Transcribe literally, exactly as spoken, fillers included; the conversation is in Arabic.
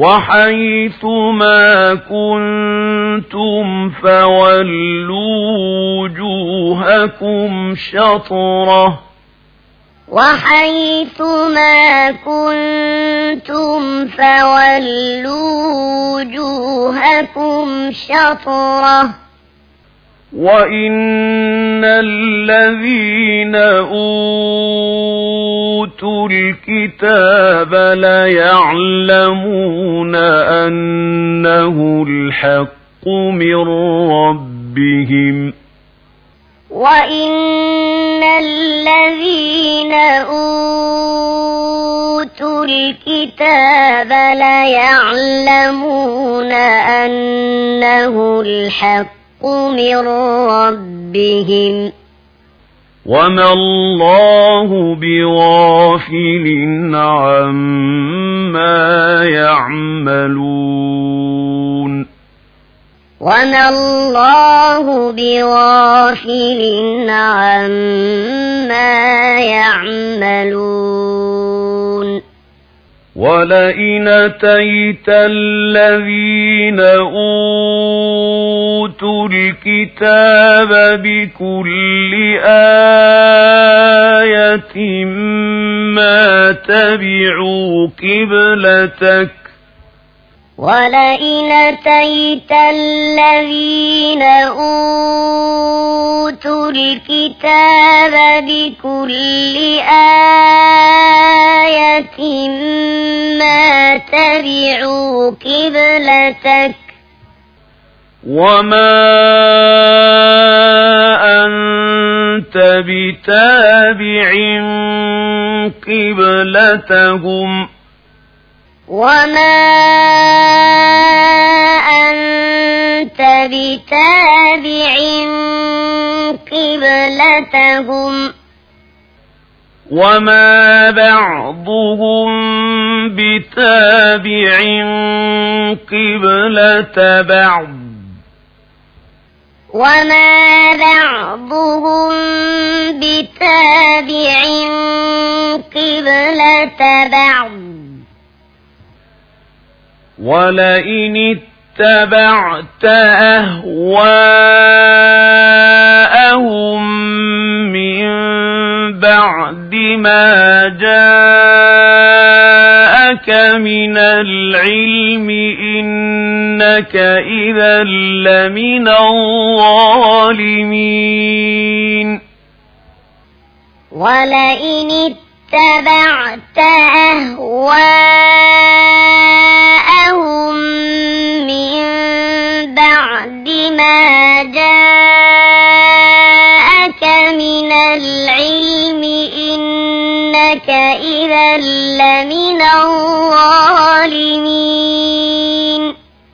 وحيثما كنتم فولوا وجوهكم شطرة وحيثما كنتم فولوا وجوهكم شطرة وإن الذين أوتوا الكتاب ليعلمون أنه الحق من ربهم وإن الذين أوتوا الكتاب ليعلمون أنه الحق من ربهم وما الله بغافل عما يعملون وما الله بغافل عما يعملون ولئن أتيت الذين أوتوا الكتاب بكل آية ما تبعوا قبلتك ولئن أتيت الذين أوتوا الكتاب بكل آية ما تبعوا قبلتك وما أنت بتابع قبلتهم وما أنت بتابع قبلتهم وما بعضهم بتابع قبلة بعض وما بعضهم بتابع قبلة بعض ولئن اتبعت أهواءهم من بعد ما جاءك من العلم إنك إذا لمن الظالمين ولئن اتبعت أهواءهم من بعد ما جاءك من العلم إنك إذا لمن الظالمين